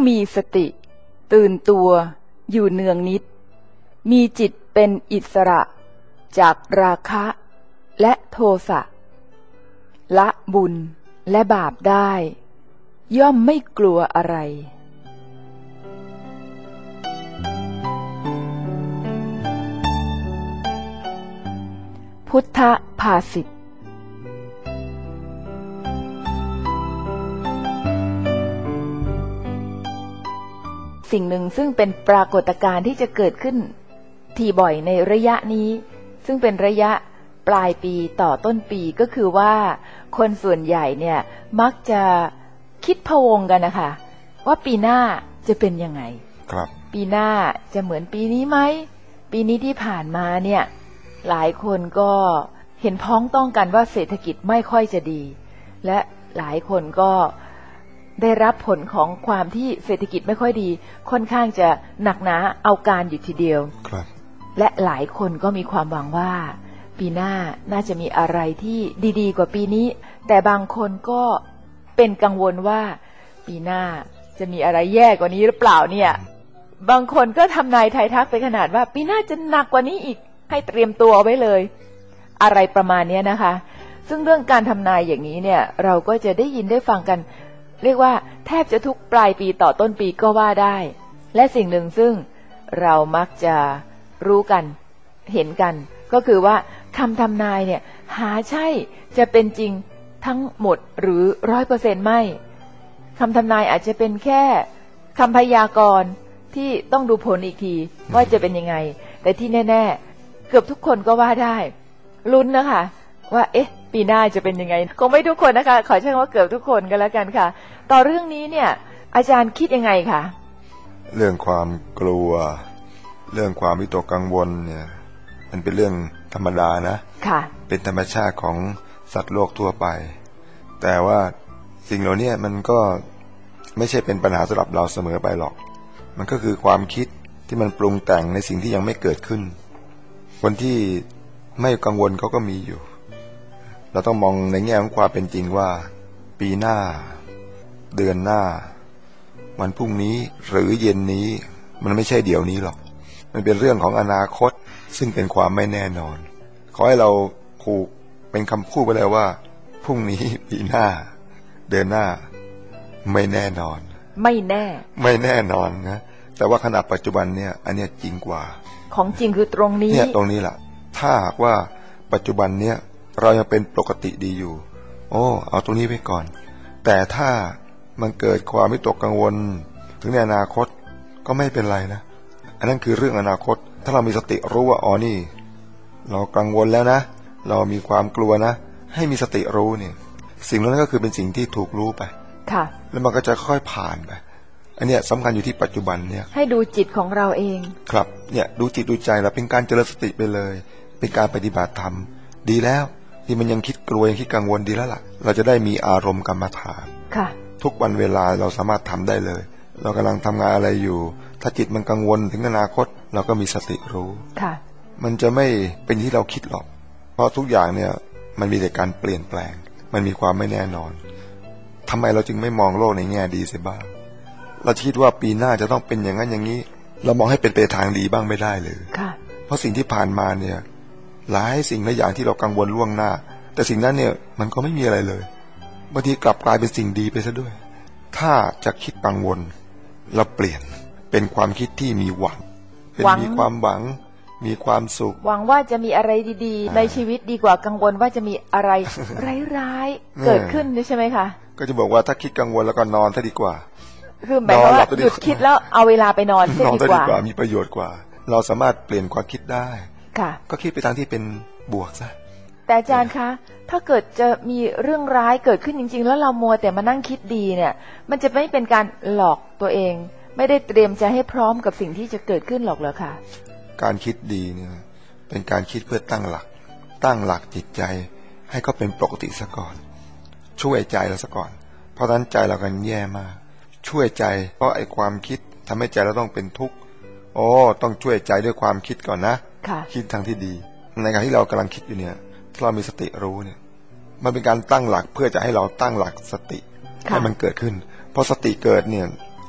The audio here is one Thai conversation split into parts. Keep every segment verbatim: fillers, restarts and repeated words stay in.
มีสติตื่นตัวอยู่เนืองนิดมีจิตเป็นอิสระจากราคะและโทสะละบุญและบาปได้ย่อมไม่กลัวอะไรพุทธภาษิตสิ่งหนึ่งซึ่งเป็นปรากฏการณ์ที่จะเกิดขึ้นทีบ่อยในระยะนี้ซึ่งเป็นระยะปลายปีต่อต้นปีก็คือว่าคนส่วนใหญ่เนี่ยมักจะคิดพะวงกันนะคะว่าปีหน้าจะเป็นยังไงครับปีหน้าจะเหมือนปีนี้ไหมปีนี้ที่ผ่านมาเนี่ยหลายคนก็เห็นพ้องต้องกันว่าเศรษฐกิจไม่ค่อยจะดีและหลายคนก็ได้รับผลของความที่เศรษฐกิจไม่ค่อยดีค่อนข้างจะหนักหนาเอาการอยู่ทีเดียวครับและหลายคนก็มีความหวังว่าปีหน้าน่าจะมีอะไรที่ดีๆกว่าปีนี้แต่บางคนก็เป็นกังวลว่าปีหน้าจะมีอะไรแย่กว่านี้หรือเปล่าเนี่ยบางคนก็ทำนายทายทักไปขนาดว่าปีหน้าจะหนักกว่านี้อีกให้เตรียมตัวไว้เลยอะไรประมาณนี้นะคะซึ่งเรื่องการทำนายอย่างนี้เนี่ยเราก็จะได้ยินได้ฟังกันเรียกว่าแทบจะทุกปลายปีต่อต้นปีก็ว่าได้และสิ่งหนึ่งซึ่งเรามักจะรู้กันเห็นกันก็คือว่าคำทำนายเนี่ยหาใช่จะเป็นจริงทั้งหมดหรือร้อยเปอร์เซ็นต์ไม่คำทำนายอาจจะเป็นแค่คำพยากรณ์ที่ต้องดูผลอีกทีว่าจะเป็นยังไงแต่ที่แน่ๆเกือบทุกคนก็ว่าได้ลุ้นนะคะว่าเอ๊ะปีหน้าจะเป็นยังไงคงไม่ทุกคนนะคะขอใช้คำว่าเกือบทุกคนกันแล้วกันค่ะต่อเรื่องนี้เนี่ยอาจารย์คิดยังไงคะเรื่องความกลัวเรื่องความวิตกกังวลเนี่ยมันเป็นเรื่องธรรมดานะค่ะเป็นธรรมชาติของสัตว์โลกทั่วไปแต่ว่าสิ่งเหล่านี้มันก็ไม่ใช่เป็นปัญหาสำหรับเราเสมอไปหรอกมันก็คือความคิดที่มันปรุงแต่งในสิ่งที่ยังไม่เกิดขึ้นคนที่ไม่กังวลเขาก็มีอยู่เราต้องมองในแง่ของความเป็นจริงว่าปีหน้าเดือนหน้าวันพรุ่งนี้หรือเย็นนี้มันไม่ใช่เดี๋ยวนี้หรอกมันเป็นเรื่องของอนาคตซึ่งเป็นความไม่แน่นอนขอให้เราผูกเป็นคำพูดไปเลยว่าพรุ่งนี้ปีหน้าเดือนหน้าไม่แน่นอนไม่แน่ไม่แน่นอนนะแต่ว่าขณะปัจจุบันเนี่ยอันนี้จริงกว่าของจริงคือตรงนี้เนี่ยตรงนี้แหละถ้าหากว่าปัจจุบันเนี่ยเรายังเป็นปกติดีอยู่โอ้เอาตรงนี้ไว้ก่อนแต่ถ้ามันเกิดความวิตกกังวลถึงในอนาคตก็ไม่เป็นไรนะอันนั้นคือเรื่องอนาคตถ้าเรามีสติรู้ว่าอ๋อนี่เรากังวลแล้วนะเรามีความกลัวนะให้มีสติรู้เนี่ยสิ่งนั้นก็คือเป็นสิ่งที่ถูกรู้ไปค่ะแล้วมันก็จะค่อยผ่านไปอันเนี้ยสำคัญอยู่ที่ปัจจุบันเนี่ยให้ดูจิตของเราเองครับเนี่ยดูจิตดูใจเราเป็นการเจริญสติไปเลยเป็นการปฏิบัติธรรมดีแล้วที่มันยังคิดกลัวยังคิดกังวลดีแล้วล่ะเราจะได้มีอารมณ์กรรมฐานค่ะทุกวันเวลาเราสามารถทำได้เลยเรากำลังทำงานอะไรอยู่ถ้าจิตมันกังวลถึงอนาคตเราก็มีสติรู้ค่ะมันจะไม่เป็นที่เราคิดหรอกเพราะทุกอย่างเนี่ยมันมีแต่การเปลี่ยนแปลงมันมีความไม่แน่นอนทำไมเราจึงไม่มองโลกในแง่ดีเสียบ้างเราคิดว่าปีหน้าจะต้องเป็นอย่างนั้นอย่างนี้เรามองให้เป็นไปทางดีบ้างไม่ได้เลยค่ะเพราะสิ่งที่ผ่านมาเนี่ยหลายสิ่งหลายอย่างที่เรากังวลล่วงหน้าแต่สิ่งนั้นเนี่ยมันก็ไม่มีอะไรเลยบางทีกลับกลายเป็นสิ่งดีไปซะด้วยถ้าจะคิดกังวลเราเปลี่ยนเป็นความคิดที่มีหวังเป็นมีความหวังมีความสุขหวังว่าจะมีอะไรดีๆในชีวิตดีกว่ากังวลว่าจะมีอะไรร้ายๆเกิดขึ้นใช่ไหมคะก็จะบอกว่าถ้าคิดกังวลแล้วก็นอนซะดีกว่าคือหมายความว่าหยุดคิดแล้วเอาเวลาไปนอนซะดีกว่ามีประโยชน์กว่าเราสามารถเปลี่ยนความคิดได้ค่ะก็คิดไปทางที่เป็นบวกซะแต่อาจารย์คะถ้าเกิดจะมีเรื่องร้ายเกิดขึ้นจริงๆแล้วเรามัวแต่มานั่งคิดดีเนี่ยมันจะไม่เป็นการหลอกตัวเองไม่ได้เตรียมใจให้พร้อมกับสิ่งที่จะเกิดขึ้นหรอกเหรอคะการคิดดีเนี่ยเป็นการคิดเพื่อตั้งหลักตั้งหลักจิตใจให้เขาเป็นปกติซะก่อนช่วยใจเราซะก่อนเพราะฉะนั้นใจเรากันแย่มากช่วยใจเพราะไอ้ความคิดทำให้ใจเราต้องเป็นทุกข์โอ้ต้องช่วยใจด้วยความคิดก่อนนะคิดทางที่ดีในขณะที่เรากำลังคิดอยู่เนี่ยถ้าเรามีสติรู้เนี่ยมันเป็นการตั้งหลักเพื่อจะให้เราตั้งหลักสติให้มันเกิดขึ้นพอสติเกิดเนี่ย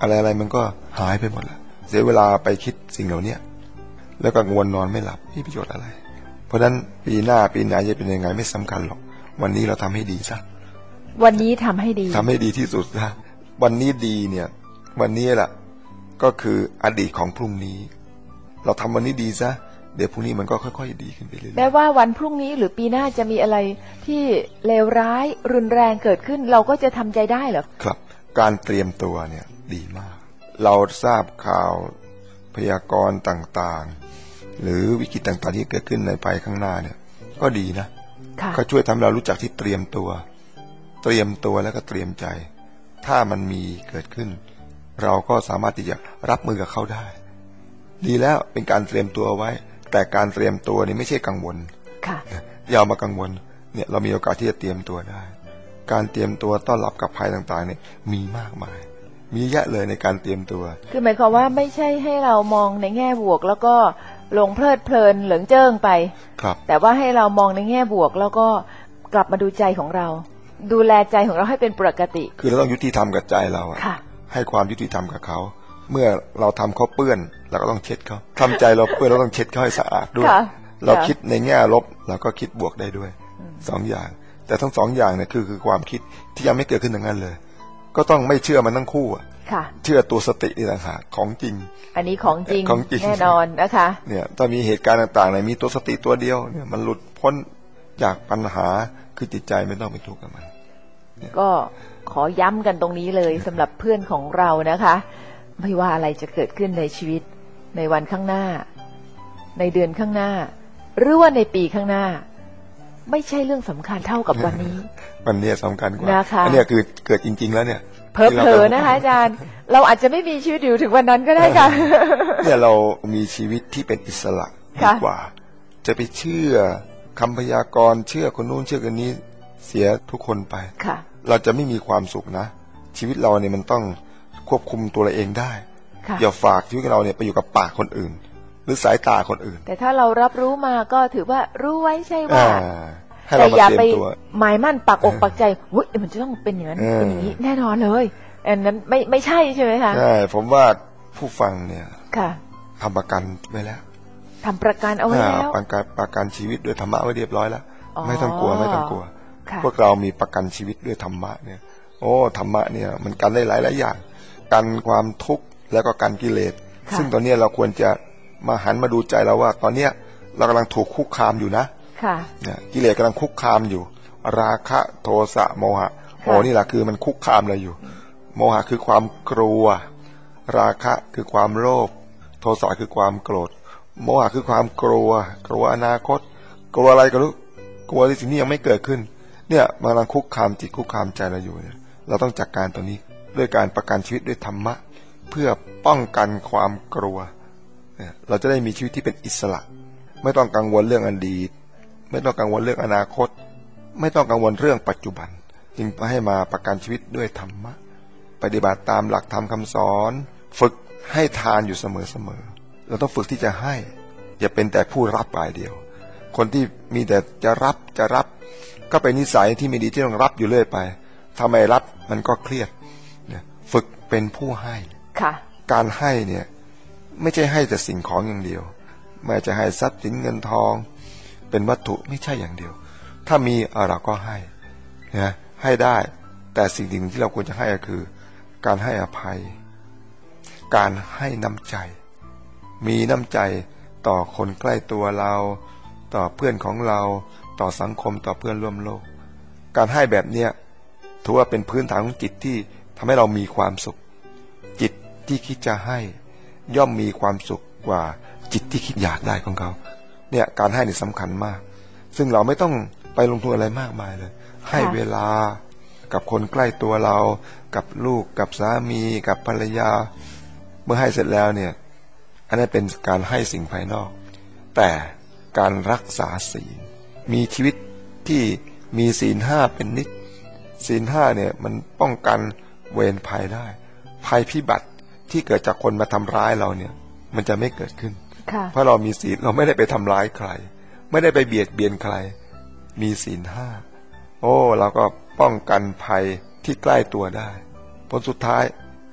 อะไรอะไรมันก็หายไปหมดแล้วเสียเวลาไปคิดสิ่งเหล่านี้แล้วก็กังวลนอนไม่หลับมีประโยชน์อะไรเพราะฉะนั้นปีหน้าปีไหนจะเป็นยังไงไม่สำคัญหรอกวันนี้เราทำให้ดีซะวันนี้ทำให้ดีทำให้ดีที่สุดนะวันนี้ดีเนี่ยวันนี้แหละก็คืออดีตของพรุ่งนี้เราทำวันนี้ดีซะเดี๋ยวพรุ่งนี้มันก็ค่อยๆดีขึ้นไปเรื่อยๆแม้ว่าวันพรุ่งนี้หรือปีหน้าจะมีอะไรที่เลวร้ายรุนแรงเกิดขึ้นเราก็จะทำใจได้เหรอครับการเตรียมตัวเนี่ยดีมากเราทราบข่าวพยากรณ์ต่างๆหรือวิกฤตต่างๆที่เกิดขึ้นในภายข้างหน้าเนี่ยก็ดีนะก็ช่วยทำให้เรารู้จักที่เตรียมตัวเตรียมตัวแล้วก็เตรียมใจถ้ามันมีเกิดขึ้นเราก็สามารถที่จะรับมือกับเขาได้ดีแล้วเป็นการเตรียมตัวไว้แต่การเตรียมตัวนี่ไม่ใช่กังวลค่ะอย่ามากังวลเนี่ยเรามีโอกาสที่จะเตรียมตัวได้การเตรียมตัวต้อนรับกับภัยต่างๆเนี่ยมีมากมายมีเยอะเลยในการเตรียมตัวคือหมายความว่าไม่ใช่ให้เรามองในแง่บวกแล้วก็หลงเพลิดเพลินเหลิงเจิ้งไปครับแต่ว่าให้เรามองในแง่บวกแล้วก็กลับมาดูใจของเราดูแลใจของเราให้เป็นปกติคือเราต้องยุติธรรมกับใจเราค่ะให้ความยุติธรรมกับเขาเมื่อเราทำเขาเปื้อนเราก็ต้องเช็ดเขาทำใจเราเปื้อนเราต้องเช็ดเขาให้สะอาดด้วยเราคิดในแง่ลบเราก็คิดบวกได้ด้วยสองอย่างแต่ทั้งสองอย่างเนี่ยคือคือความคิดที่ยังไม่เกิดขึ้นอย่างนั้นเลยก็ต้องไม่เชื่อมันทั้งคู่เชื่อตัวสตินี่ต่างหากของจริงอันนี้ของจริงของจริงแน่นอนนะคะเนี่ยถ้ามีเหตุการณ์ต่างๆเนี่ยมีตัวสติตัวเดียวเนี่ยมันหลุดพ้นจากปัญหาคือจิตใจไม่ต้องไปทุกข์กับมันก็ขอย้ำกันตรงนี้เลยสำหรับเพื่อนของเรานะคะไม่ว่าอะไรจะเกิดขึ้นในชีวิตในวันข้างหน้าในเดือนข้างหน้าหรือว่าในปีข้างหน้าไม่ใช่เรื่องสำคัญเท่ากับวันนี้วันนี้สำคัญกว่านะคะอันนี้คือเกิดจริงๆแล้วเนี่ยเผลอๆนะคะอาจารย์เราอาจจะไม่มีชีวิตอยู่ถึงวันนั้นก็ได้ค่ะเนี่ยเรามีชีวิตที่เป็นอิสระดีกว่าจะไปเชื่อคำพยากรณ์เชื่อคนนู้นเชื่อคนนี้เสียทุกคนไปเราจะไม่มีความสุขนะชีวิตเราเนี่ยมันต้องควบคุมตัวเราเองได้อย่าฝากชีวิตเราเนี่ยไปอยู่กับปากคนอื่นหรือสายตาคนอื่นแต่ถ้าเรารับรู้มาก็ถือว่ารู้ไว้ใช่ว่าแต่อย่าไปหมายมั่นปักอกปักใจเฮ้ยมันจะต้องเป็นอย่างนั้นเป็นอย่างนี้แน่นอนเลยอันนั้นไม่ไม่ใช่ใช่ไหมคะใช่ผมว่าผู้ฟังเนี่ยค่ะทำประกันไว้แล้วทำประกันเอาไว้แล้วประกันประกันชีวิตด้วยธรรมะไว้เรียบร้อยแล้วไม่ต้องกลัวไม่ต้องกลัวพวกเรามีประกันชีวิตด้วยธรรมะเนี่ยโอ้ธรรมะเนี่ยมันกันได้หลายหลายอย่างกันความทุกข์แล้วก็กันกิเลสซึ่งตอนนี้เราควรจะมาหันมาดูใจเราว่าตอนเนี้ยเรากำลังถูกคุกคามอยู่นะเนี่ยกิเลสกำลังคุกคามอยู่ราคะโทสะโมหะโอ้นี่แหละคือมันคุกคามเราอยู่โมหะคือความกลัวราคะคือความโลภโทสะคือความโกรธโมหะคือความกลัวกลัวอนาคตกลัวอะไรก็รู้กลัวที่สิ่งที่ยังไม่เกิดขึ้นเนี่ยมันกำลังคุกคามจิตคุกคามใจเราอยู่เนี่ยเราต้องจัดการตัวนี้ด้วยการประกันชีวิตด้วยธรรมะเพื่อป้องกันความกลัวเราจะได้มีชีวิตที่เป็นอิสระไม่ต้องกังวลเรื่องอดีตไม่ต้องกังวลเรื่องอนาคตไม่ต้องกังวลเรื่องปัจจุบันจึงให้มาประกันชีวิตด้วยธรรมะปฏิบัติตามหลักธรรมคำสอนฝึกให้ทานอยู่เสมอๆเราต้องฝึกที่จะให้อย่าเป็นแต่ผู้รับฝ่ายเดียวคนที่มีแต่จะรับจะรับก็เป็นนิสัยที่ไม่ดีที่ต้องรับอยู่เรื่อยไปทำไมรับมันก็เครียดเนี่ยฝึกเป็นผู้ให้การให้เนี่ยไม่ใช่ให้แต่สิ่งของอย่างเดียวไม่จะให้ทรัพย์สินเงินทองเป็นวัตถุไม่ใช่อย่างเดียวถ้ามีเราก็ให้นะให้ได้แต่สิ่งหนึ่งที่เราควรจะให้ก็คือการให้อภัยการให้น้ำใจมีน้ำใจต่อคนใกล้ตัวเราต่อเพื่อนของเราต่อสังคมต่อเพื่อนร่วมโลกการให้แบบเนี้ยถือว่าเป็นพื้นฐานของจิตที่ทำให้เรามีความสุขจิตที่คิดจะให้ย่อมมีความสุขกว่าจิตที่คิดอยากได้ของเขาเนี่ยการให้นี่สำคัญมากซึ่งเราไม่ต้องไปลงทุนอะไรมากมายเลยให้เวลากับคนใกล้ตัวเรากับลูกกับสามีกับภรรยาเมื่อให้เสร็จแล้วเนี่ยอันนั้นเป็นการให้สิ่งภายนอกแต่การรักษาศีลมีชีวิตที่มีศีลห้าเป็นนิจศีลห้าเนี่ยมันป้องกันเวรภัยได้ภัยพิบัติที่เกิดจากคนมาทำร้ายเราเนี่ยมันจะไม่เกิดขึ้นเพราะเรามีศีลเราไม่ได้ไปทำร้ายใครไม่ได้ไปเบียดเบียนใครมีศีลห้าโอ้เราก็ป้องกันภัยที่ใกล้ตัวได้ผลสุดท้าย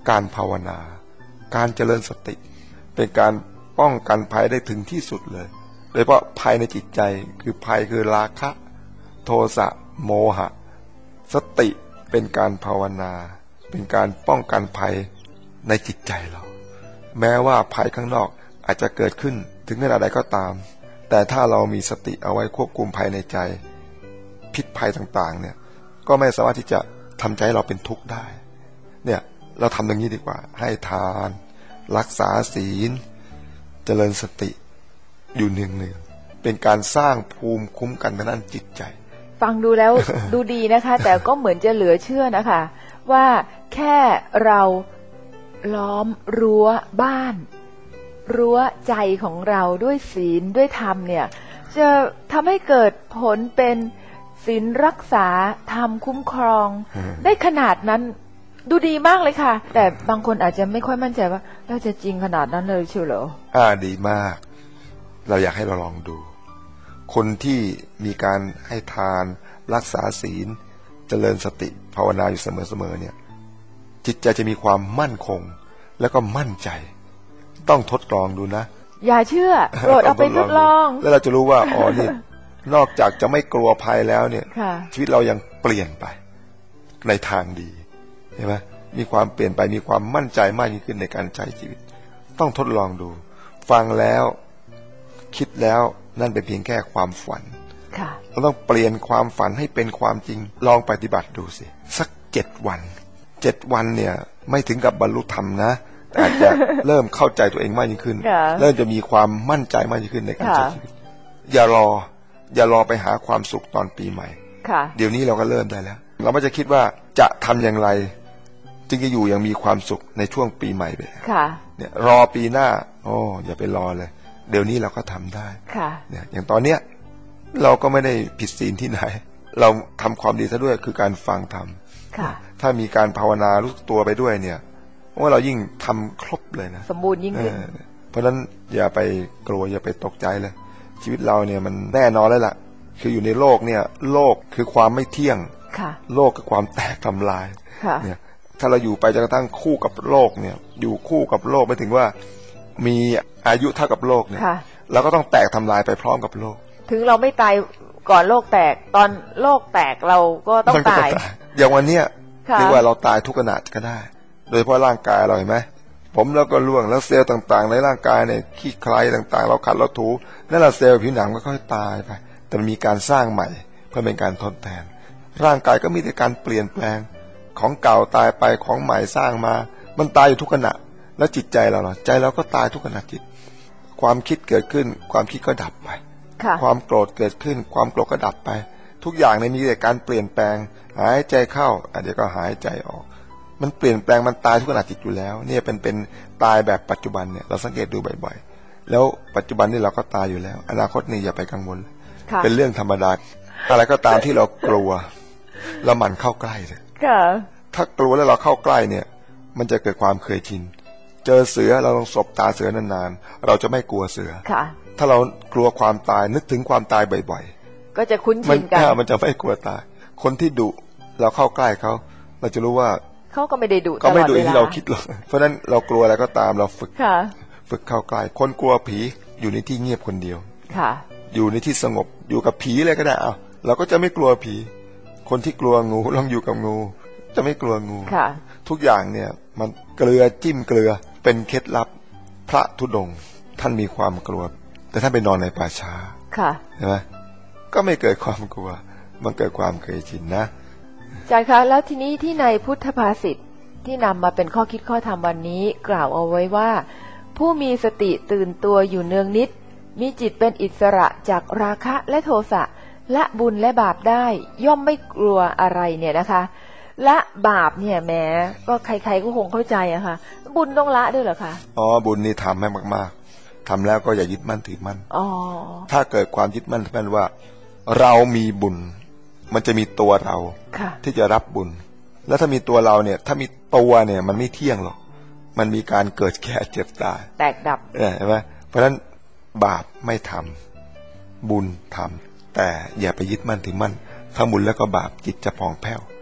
การภาวนาการเจริญสติเป็นการป้องกันภัยได้ถึงที่สุดเลยโดยเฉพาะภัยในจิตใจคือภัยคือราคะโทสะโมหะสติเป็นการภาวนาเป็นการป้องกันภัยในจิตใจเราแม้ว่าภัยข้างนอกอาจจะเกิดขึ้นถึงขนาดใดก็ตามแต่ถ้าเรามีสติเอาไว้ควบคุมภัยในใจพิษภัยต่างๆเนี่ยก็ไม่สามารถที่จะทำใจเราเป็นทุกข์ได้เนี่ยเราทำอย่างนี้ดีกว่าให้ทานรักษาศีลเจริญสติอยู่เนืองๆเป็นการสร้างภูมิคุ้มกันทางด้านจิตใจฟังดูแล้ว ดูดีนะคะ แต่ก็เหมือนจะเหลือเชื่อนะคะว่าแค่เราล้อมรั้วบ้านรั้วใจของเราด้วยศีลด้วยธรรมเนี่ยจะทำให้เกิดผลเป็นศีลรักษาธรรมคุ้มครองได้ขนาดนั้นดูดีมากเลยค่ะแต่บางคนอาจจะไม่ค่อยมั่นใจว่าเราจะจริงขนาดนั้นเลยเชียวเหรออ่าดีมากเราอยากให้เราลองดูคนที่มีการให้ทานรักษาศีลเจริญสติภาวนาอยู่เสมอๆเนี่ยจิตใจจะมีความมั่นคงแล้วก็มั่นใจต้องทดลองดูนะอย่าเชื่อโปรดเอาไปทดลองแล้วเราจะรู้ว่าอ๋อนี่นอกจากจะไม่กลัวภัยแล้วเนี่ยชีวิตเรายังเปลี่ยนไปในทางดีเห็นไหมมีความเปลี่ยนไปมีความมั่นใจมากยิ่งขึ้นในการใช้ชีวิตต้องทดลองดูฟังแล้วคิดแล้วนั่นเป็นเพียงแค่ความฝันเราต้องเปลี่ยนความฝันให้เป็นความจริงลองปฏิบัติดูสิสักเจ็ดวันเจ็ดวันเนี่ยไม่ถึงกับบรรลุธรรมนะอาจจะเริ่มเข้าใจตัวเองมากยิ่งขึ้นเริ่มจะมีความมั่นใจมากยิ่งขึ้นในการใช้ชีวิตอย่ารออย่ารอไปหาความสุขตอนปีใหม่เดี๋ยวนี้เราก็เริ่มได้แล้วเราไม่จะคิดว่าจะทำอย่างไรจึงจะอยู่อย่างมีความสุขในช่วงปีใหม่ไปเนี่ยรอปีหน้าโอ้อย่าไปรอเลยเดี๋ยวนี้เราก็ทำได้เนี่ยอย่างตอนเนี้ยเราก็ไม่ได้ผิดศีลที่ไหนเราทำความดีซะด้วยคือการฟังธรรมถ้ามีการภาวนารู้ตัวไปด้วยเนี่ยว่าเรายิ่งทำครบเลยนะสมบูรณ์ยิ่งขึ้นเพราะฉะนั้นอย่าไปกลัวอย่าไปตกใจเลยชีวิตเราเนี่ยมันแน่นอนแล้วล่ะคืออยู่ในโลกเนี่ยโลกคือความไม่เที่ยงโลกคือความแตกทำลายเนี่ยถ้าเราอยู่ไปจนกระทั่งคู่กับโลกเนี่ยอยู่คู่กับโลกไม่ถึงว่ามีอายุเท่ากับโลกเนี่ยเราก็ต้องแตกทำลายไปพร้อมกับโลกถึงเราไม่ตายก่อนโลกแตกตอนโลกแตกเราก็ต้องตายอย่างวันเนี้ยเรียกว่าเราตายทุกขณะก็ได้โดยเฉพาะร่างกายเราเห็นไหมผมแล้วก็ร่วงแล้วเซลล์ต่างๆในร่างกายเนี่ยขี้ใครต่างๆเราขัดเราถูนั่นแหละเซลล์ผิวหนังก็ค่อยตายไปแต่มีการสร้างใหม่เพื่อเป็นการทดแทนร่างกายก็มีแต่การเปลี่ยนแปลงของเก่าตายไปของใหม่สร้างมามันตายอยู่ทุกขณะแล้วจิตใจเราล่ะใจเราก็ตายทุกขณะจิตความคิดเกิดขึ้นความคิดก็ดับไปความโกรธเกิดขึ้นความโกรธก็ดับไปทุกอย่างในมีแต่การเปลี่ยนแปลงหายใจเข้าเดี๋ยวก็หายใจออกมันเปลี่ยนแปลงมันตายทุกขณะจิตอยู่แล้วเนี่ยเป็นเป็นตายแบบปัจจุบันเนี่ยเราสังเกตดูบ่อยๆแล้วปัจจุบันนี่เราก็ตายอยู่แล้วอนาคตนี่อย่าไปกังวลเป็นเรื่องธรรมดาอะไรก็ตามที่เรากลัวเราหมั่นเข้าใกล้เลยถ้ากลัวแล้วเราเข้าใกล้เนี่ยมันจะเกิดความเคยชินเจอเสือเราลองสบตาเสือนานๆเราจะไม่กลัวเสือถ้าเรากลัวความตายนึกถึงความตายบ่อยๆก็จะคุ้นชินกันมันจะไม่กลัวตายคนที่ดุเราเข้าใกล้เขาเราจะรู้ว่าเขาก็ไม่ได้ดุตลอดเวลาก็ไม่ดุที่เราคิดหรอกเพราะฉะนั้นเรากลัวอะไรก็ตามเราฝึกฝึกเข้าใกล้คนกลัวผีอยู่ในที่เงียบคนเดียวอยู่ในที่สงบอยู่กับผีอะไรก็ได้อ้าวเราก็จะไม่กลัวผีคนที่กลัวงูลองอยู่กับงูจะไม่กลัวงูทุกอย่างเนี่ยมันเกลือจิ้มเกลือเป็นเคล็ดลับพระธุดงค์ท่านมีความกลัวแต่ท่านไปนอนในป่าช้าใช่ไหมก็ไม่เกิดความกลัวมันเกิดความเคยชินนะอาจารย์คะแล้วทีนี้ที่ในพุทธภาษิตที่นำมาเป็นข้อคิดข้อธรรมวันนี้กล่าวเอาไว้ว่าผู้มีสติตื่นตัวอยู่เนืองนิดมีจิตเป็นอิสระจากราคะและโทสะละบุญและบาปได้ย่อมไม่กลัวอะไรเนี่ยนะคะละบาปเนี่ยแม้ก็ใครๆก็คงเข้าใจอะค่ะบุญต้องละด้วยเหรอคะอ๋อบุญนี่ทำให้มากๆทำแล้วก็อย่ายึดมั่นถือมั่นอ๋อถ้าเกิดความยึดมั่นถือมั่นว่าเรามีบุญมันจะมีตัวเราที่จะรับบุญแล้วถ้ามีตัวเราเนี่ยถ้ามีตัวเนี่ยมันไม่เที่ยงหรอกมันมีการเกิดแก่เจ็บตายแตกดับเห็นไหมเพราะฉะนั้นบาปไม่ทำบุญทำแต่อย่าไปยึดมั่นถือมั่นทำบุญแล้วก็บาปจิตจะผ่องแผ้ว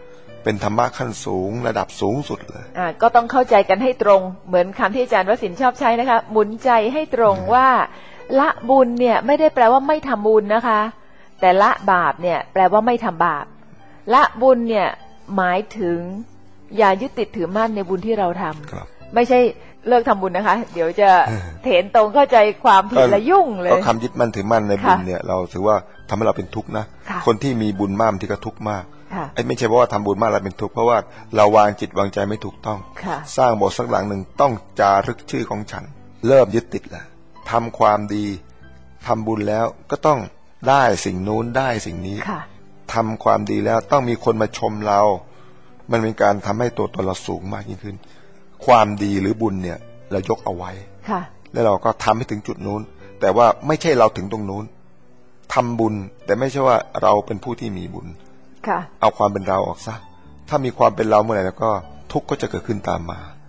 เป็นธรรมะขั้นสูงระดับสูงสุดเลยอ่าก็ต้องเข้าใจกันให้ตรงเหมือนคำที่อาจารย์วสินทร์ชอบใช้นะคะหมุนใจให้ตรงว่าละบุญเนี่ยไม่ได้แปลว่าไม่ทำบุญนะคะแต่ละบาปเนี่ยแปลว่าไม่ทำบาปละบุญเนี่ยหมายถึงอย่ายึดติดถือมั่นในบุญที่เราทำไม่ใช่เลิกทำบุญนะคะเดี๋ยวจะเถนตรงเข้าใจความผิดและยุ่งเลยก็คำยึดมั่นถือมั่นในบุญเนี่ยเราถือว่าทำให้เราเป็นทุกข์นะคนที่มีบุญมากที่ก็ทุกข์มากไอ้ไม่ใช่เพราะว่าทำบุญมากแล้วเป็นทุกข์เพราะว่าเราวางจิตวางใจไม่ถูกต้องสร้างโบสถ์สักหลังหนึ่งต้องจารึกชื่อของฉันเริ่มยึดติดแล้วทำความดีทำบุญแล้วก็ต้องได้สิ่งนู้นได้สิ่งนี้ทำความดีแล้วต้องมีคนมาชมเรามันเป็นการทำให้ตัวตนเราสูงมากยิ่งขึ้นความดีหรือบุญเนี่ยเรายกเอาไว้แล้วเราก็ทำให้ถึงจุดนู้นแต่ว่าไม่ใช่เราถึงตรงนู้นทำบุญแต่ไม่ใช่ว่าเราเป็นผู้ที่มีบุญเอาความเป็นเราออกซะถ้ามีความเป็นเราเมื่อไหร่แล้วก็ทุกข์ก็จะเกิดขึ้นตามมา